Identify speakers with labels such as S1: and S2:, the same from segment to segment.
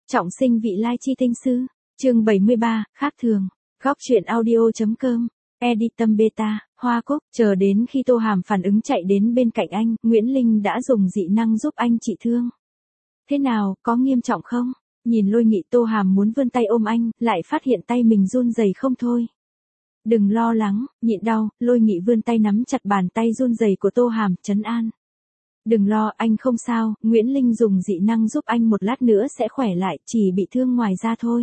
S1: Trọng sinh vị lai chi tinh sư, chương 73, khác thường, góc truyện audio.com, Editum Beta, Hoa Cúc, chờ đến khi Tô Hàm phản ứng chạy đến bên cạnh anh, Nguyễn Linh đã dùng dị năng giúp anh trị thương. Thế nào, có nghiêm trọng không? Nhìn Lôi Nghị, Tô Hàm muốn vươn tay ôm anh, lại phát hiện tay mình run rẩy không thôi. Đừng lo lắng, nhịn đau, Lôi Nghị vươn tay nắm chặt bàn tay run rẩy của Tô Hàm, trấn an. Đừng lo, anh không sao, Nguyễn Linh dùng dị năng giúp anh một lát nữa sẽ khỏe lại, chỉ bị thương ngoài da thôi.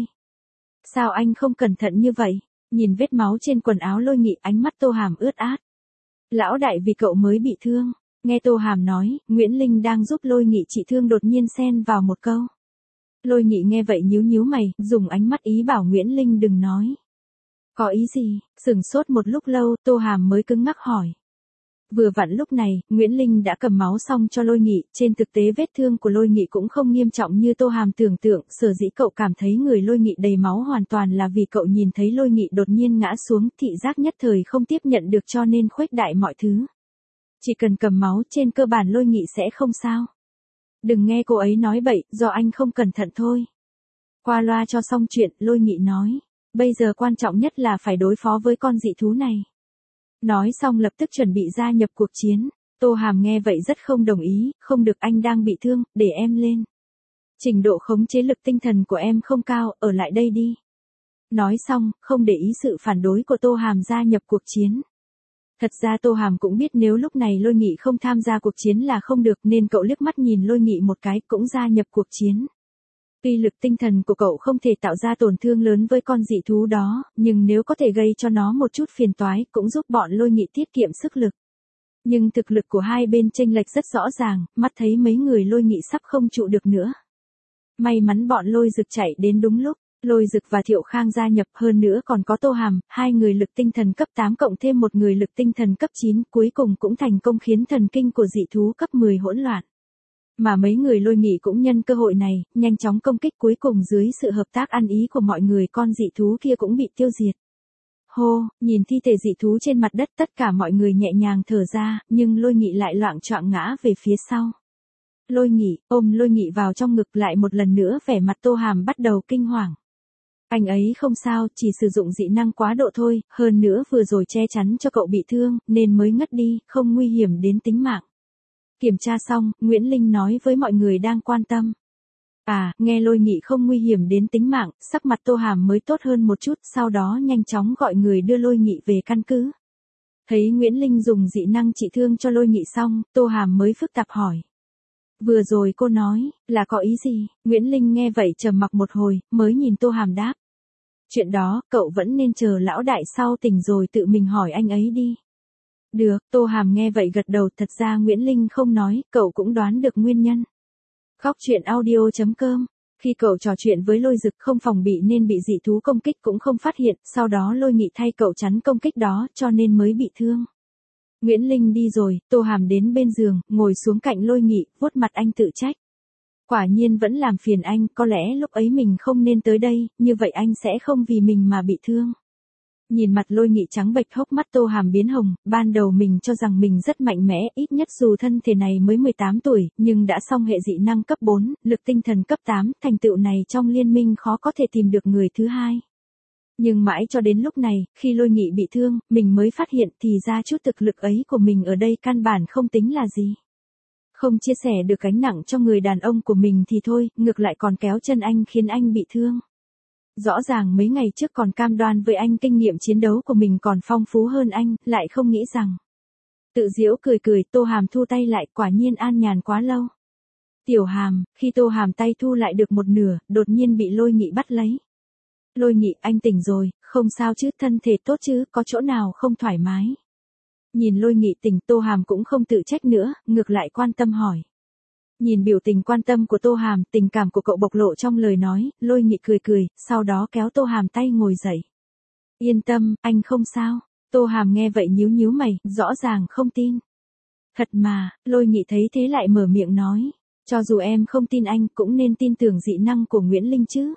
S1: Sao anh không cẩn thận như vậy? Nhìn vết máu trên quần áo Lôi Nghị, ánh mắt Tô Hàm ướt át. Lão đại vì cậu mới bị thương. Nghe Tô Hàm nói, Nguyễn Linh đang giúp Lôi Nghị trị thương đột nhiên xen vào một câu. Lôi Nghị nghe vậy nhíu nhíu mày, dùng ánh mắt ý bảo Nguyễn Linh đừng nói. Có ý gì? Sửng sốt một lúc lâu, Tô Hàm mới cứng ngắc hỏi. Vừa vặn lúc này, Nguyễn Linh đã cầm máu xong cho Lôi Nghị, trên thực tế vết thương của Lôi Nghị cũng không nghiêm trọng như Tô Hàm tưởng tượng, sở dĩ cậu cảm thấy người Lôi Nghị đầy máu hoàn toàn là vì cậu nhìn thấy Lôi Nghị đột nhiên ngã xuống, thị giác nhất thời không tiếp nhận được cho nên khuếch đại mọi thứ. Chỉ cần cầm máu trên cơ bản Lôi Nghị sẽ không sao. Đừng nghe cô ấy nói bậy, do anh không cẩn thận thôi. Qua loa cho xong chuyện, Lôi Nghị nói, bây giờ quan trọng nhất là phải đối phó với con dị thú này. Nói xong lập tức chuẩn bị gia nhập cuộc chiến. Tô Hàm nghe vậy rất không đồng ý, không được, anh đang bị thương, để em lên. Trình độ khống chế lực tinh thần của em không cao, ở lại đây đi. Nói xong, không để ý sự phản đối của Tô Hàm gia nhập cuộc chiến. Thật ra Tô Hàm cũng biết nếu lúc này Lôi Nghị không tham gia cuộc chiến là không được nên cậu liếc mắt nhìn Lôi Nghị một cái cũng gia nhập cuộc chiến. Tuy lực tinh thần của cậu không thể tạo ra tổn thương lớn với con dị thú đó, nhưng nếu có thể gây cho nó một chút phiền toái cũng giúp bọn Lôi Nghị tiết kiệm sức lực. Nhưng thực lực của hai bên chênh lệch rất rõ ràng, mắt thấy mấy người Lôi Nghị sắp không trụ được nữa. May mắn bọn Lôi Dực chạy đến đúng lúc, Lôi Dực và Thiệu Khang gia nhập, hơn nữa còn có Tô Hàm, hai người lực tinh thần cấp 8 cộng thêm một người lực tinh thần cấp 9, cuối cùng cũng thành công khiến thần kinh của dị thú cấp 10 hỗn loạn. Mà mấy người Lôi Nghị cũng nhân cơ hội này, nhanh chóng công kích, cuối cùng dưới sự hợp tác ăn ý của mọi người con dị thú kia cũng bị tiêu diệt. Hô, nhìn thi thể dị thú trên mặt đất tất cả mọi người nhẹ nhàng thở ra, nhưng Lôi Nghị lại loạng choạng ngã về phía sau. Lôi Nghị, ôm Lôi Nghị vào trong ngực, lại một lần nữa vẻ mặt Tô Hàm bắt đầu kinh hoàng. Anh ấy không sao, chỉ sử dụng dị năng quá độ thôi, hơn nữa vừa rồi che chắn cho cậu bị thương, nên mới ngất đi, không nguy hiểm đến tính mạng. Kiểm tra xong, Nguyễn Linh nói với mọi người đang quan tâm. À, nghe Lôi Nghị không nguy hiểm đến tính mạng, sắc mặt Tô Hàm mới tốt hơn một chút, sau đó nhanh chóng gọi người đưa Lôi Nghị về căn cứ. Thấy Nguyễn Linh dùng dị năng trị thương cho Lôi Nghị xong, Tô Hàm mới phức tạp hỏi. Vừa rồi cô nói, là có ý gì? Nguyễn Linh nghe vậy trầm mặc một hồi, mới nhìn Tô Hàm đáp. Chuyện đó, cậu vẫn nên chờ lão đại sau tỉnh rồi tự mình hỏi anh ấy đi. Được, Tô Hàm nghe vậy gật đầu, thật ra Nguyễn Linh không nói, cậu cũng đoán được nguyên nhân. Góc truyện audio.com, khi cậu trò chuyện với Lôi Dực không phòng bị nên bị dị thú công kích cũng không phát hiện, sau đó Lôi Nghị thay cậu chắn công kích đó cho nên mới bị thương. Nguyễn Linh đi rồi, Tô Hàm đến bên giường, ngồi xuống cạnh Lôi Nghị, vuốt mặt anh tự trách. Quả nhiên vẫn làm phiền anh, có lẽ lúc ấy mình không nên tới đây, như vậy anh sẽ không vì mình mà bị thương. Nhìn mặt Lôi Nghị trắng bệch, hốc mắt Tô Hàm biến hồng, ban đầu mình cho rằng mình rất mạnh mẽ, ít nhất dù thân thể này mới 18 tuổi, nhưng đã xong hệ dị năng cấp 4, lực tinh thần cấp 8, thành tựu này trong liên minh khó có thể tìm được người thứ hai. Nhưng mãi cho đến lúc này, khi Lôi Nghị bị thương, mình mới phát hiện thì ra chút thực lực ấy của mình ở đây căn bản không tính là gì. Không chia sẻ được gánh nặng cho người đàn ông của mình thì thôi, ngược lại còn kéo chân anh khiến anh bị thương. Rõ ràng mấy ngày trước còn cam đoan với anh kinh nghiệm chiến đấu của mình còn phong phú hơn anh, lại không nghĩ rằng. Tự giễu cười cười, Tô Hàm thu tay lại, quả nhiên an nhàn quá lâu. Tiểu Hàm, khi Tô Hàm tay thu lại được một nửa, đột nhiên bị Lôi Nghị bắt lấy. Lôi Nghị, anh tỉnh rồi, không sao chứ, thân thể tốt chứ, có chỗ nào không thoải mái. Nhìn Lôi Nghị tỉnh, Tô Hàm cũng không tự trách nữa, ngược lại quan tâm hỏi. Nhìn biểu tình quan tâm của Tô Hàm, tình cảm của cậu bộc lộ trong lời nói, Lôi Nghị cười cười, sau đó kéo Tô Hàm tay ngồi dậy. Yên tâm, anh không sao. Tô Hàm nghe vậy nhíu nhíu mày, rõ ràng không tin. Thật mà, Lôi Nghị thấy thế lại mở miệng nói. Cho dù em không tin anh cũng nên tin tưởng dị năng của Nguyễn Linh chứ.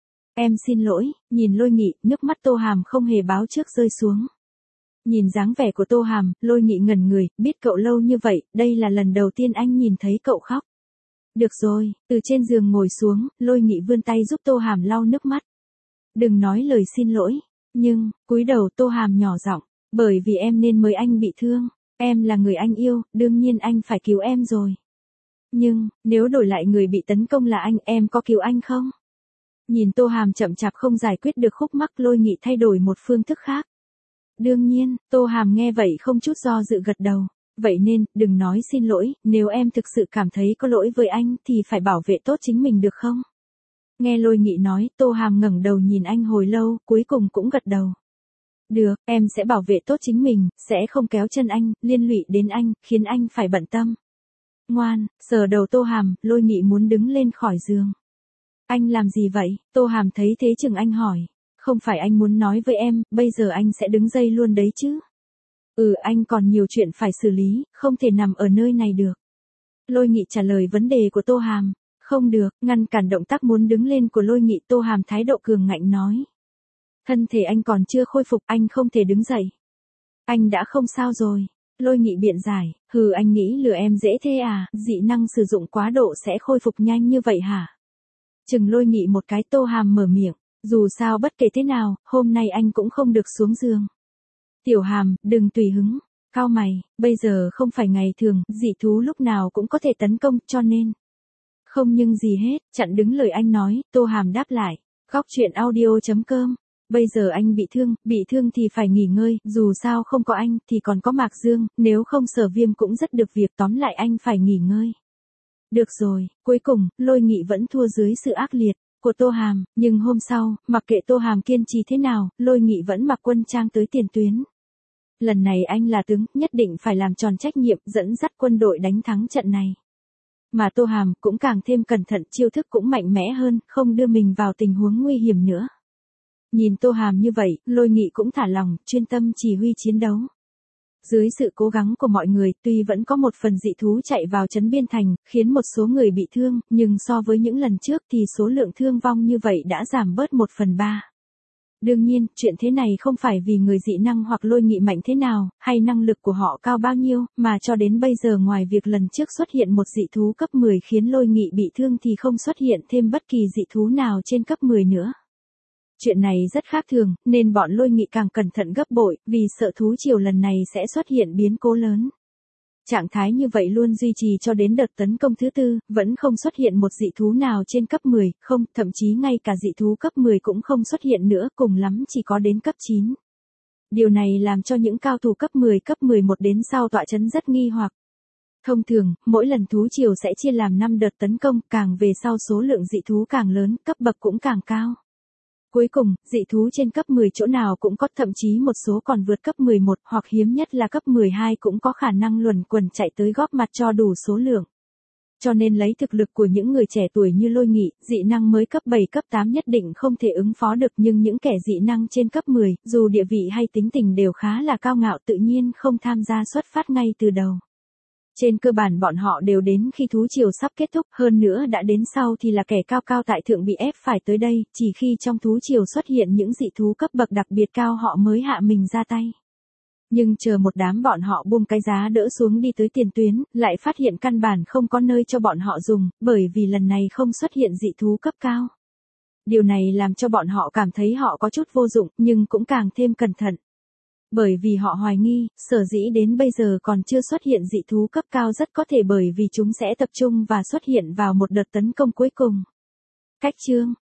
S1: Em xin lỗi, nhìn Lôi Nghị, nước mắt Tô Hàm không hề báo trước rơi xuống. Nhìn dáng vẻ của Tô Hàm, Lôi Nghị ngẩn người, biết cậu lâu như vậy, đây là lần đầu tiên anh nhìn thấy cậu khóc. Được rồi, từ trên giường ngồi xuống, Lôi Nghị vươn tay giúp Tô Hàm lau nước mắt. Đừng nói lời xin lỗi, nhưng, cúi đầu Tô Hàm nhỏ giọng, bởi vì em nên mới anh bị thương, em là người anh yêu, đương nhiên anh phải cứu em rồi. Nhưng, nếu đổi lại người bị tấn công là anh, em có cứu anh không? Nhìn Tô Hàm chậm chạp không giải quyết được khúc mắc, Lôi Nghị thay đổi một phương thức khác. Đương nhiên, Tô Hàm nghe vậy không chút do dự gật đầu. Vậy nên, đừng nói xin lỗi, nếu em thực sự cảm thấy có lỗi với anh thì phải bảo vệ tốt chính mình được không? Nghe Lôi Nghị nói, Tô Hàm ngẩng đầu nhìn anh hồi lâu, cuối cùng cũng gật đầu. Được, em sẽ bảo vệ tốt chính mình, sẽ không kéo chân anh, liên lụy đến anh, khiến anh phải bận tâm. Ngoan, sờ đầu Tô Hàm, Lôi Nghị muốn đứng lên khỏi giường. Anh làm gì vậy? Tô Hàm thấy thế chừng anh hỏi. Không phải anh muốn nói với em, bây giờ anh sẽ đứng dây luôn đấy chứ? Anh còn nhiều chuyện phải xử lý, không thể nằm ở nơi này được. Lôi Nghị trả lời vấn đề của Tô Hàm. Không được, ngăn cản động tác muốn đứng lên của Lôi Nghị. Tô Hàm thái độ cường ngạnh nói. Thân thể anh còn chưa khôi phục, anh không thể đứng dậy. Anh đã không sao rồi. Lôi Nghị biện giải, anh nghĩ lừa em dễ thế à, dị năng sử dụng quá độ sẽ khôi phục nhanh như vậy hả? Chừng Lôi Nghị một cái. Tô Hàm mở miệng, dù sao bất kể thế nào, hôm nay anh cũng không được xuống giường. Tiểu Hàm, đừng tùy hứng, cau mày, bây giờ không phải ngày thường, dị thú lúc nào cũng có thể tấn công, cho nên. Không nhưng gì hết, chặn đứng lời anh nói, Tô Hàm đáp lại, góc chuyện audio.com. Bây giờ anh bị thương thì phải nghỉ ngơi, dù sao không có anh thì còn có Mạc Dương, nếu không Sở Viêm cũng rất được việc, tóm lại anh phải nghỉ ngơi. Được rồi, cuối cùng, Lôi Nghị vẫn thua dưới sự ác liệt của Tô Hàm, nhưng hôm sau, mặc kệ Tô Hàm kiên trì thế nào, Lôi Nghị vẫn mặc quân trang tới tiền tuyến. Lần này anh là tướng, nhất định phải làm tròn trách nhiệm, dẫn dắt quân đội đánh thắng trận này. Mà Tô Hàm cũng càng thêm cẩn thận, chiêu thức cũng mạnh mẽ hơn, không đưa mình vào tình huống nguy hiểm nữa. Nhìn Tô Hàm như vậy, Lôi Nghị cũng thả lòng, chuyên tâm chỉ huy chiến đấu. Dưới sự cố gắng của mọi người, tuy vẫn có một phần dị thú chạy vào trấn Biên Thành, khiến một số người bị thương, nhưng so với những lần trước thì số lượng thương vong như vậy đã giảm bớt 1/3. Đương nhiên, chuyện thế này không phải vì người dị năng hoặc Lôi Nghị mạnh thế nào, hay năng lực của họ cao bao nhiêu, mà cho đến bây giờ ngoài việc lần trước xuất hiện một dị thú cấp 10 khiến Lôi Nghị bị thương thì không xuất hiện thêm bất kỳ dị thú nào trên cấp 10 nữa. Chuyện này rất khác thường, nên bọn Lôi Nghị càng cẩn thận gấp bội, vì sợ thú triều lần này sẽ xuất hiện biến cố lớn. Trạng thái như vậy luôn duy trì cho đến đợt tấn công thứ 4, vẫn không xuất hiện một dị thú nào trên cấp 10, không, thậm chí ngay cả dị thú cấp 10 cũng không xuất hiện nữa, cùng lắm chỉ có đến cấp 9. Điều này làm cho những cao thủ cấp 10, cấp 11 đến sau tọa trấn rất nghi hoặc. Thông thường, mỗi lần thú triều sẽ chia làm 5 đợt tấn công, càng về sau số lượng dị thú càng lớn, cấp bậc cũng càng cao. Cuối cùng, dị thú trên cấp 10 chỗ nào cũng có, thậm chí một số còn vượt cấp 11, hoặc hiếm nhất là cấp 12 cũng có khả năng luẩn quẩn chạy tới góp mặt cho đủ số lượng. Cho nên lấy thực lực của những người trẻ tuổi như Lôi Nghị, dị năng mới cấp 7, cấp 8 nhất định không thể ứng phó được, nhưng những kẻ dị năng trên cấp 10, dù địa vị hay tính tình đều khá là cao ngạo, tự nhiên không tham gia xuất phát ngay từ đầu. Trên cơ bản bọn họ đều đến khi thú triều sắp kết thúc, hơn nữa đã đến sau thì là kẻ cao cao tại thượng bị ép phải tới đây, chỉ khi trong thú triều xuất hiện những dị thú cấp bậc đặc biệt cao họ mới hạ mình ra tay. Nhưng chờ một đám bọn họ buông cái giá đỡ xuống đi tới tiền tuyến, lại phát hiện căn bản không có nơi cho bọn họ dùng, bởi vì lần này không xuất hiện dị thú cấp cao. Điều này làm cho bọn họ cảm thấy họ có chút vô dụng, nhưng cũng càng thêm cẩn thận. Bởi vì họ hoài nghi, sở dĩ đến bây giờ còn chưa xuất hiện dị thú cấp cao rất có thể bởi vì chúng sẽ tập trung và xuất hiện vào một đợt tấn công cuối cùng. Cách chương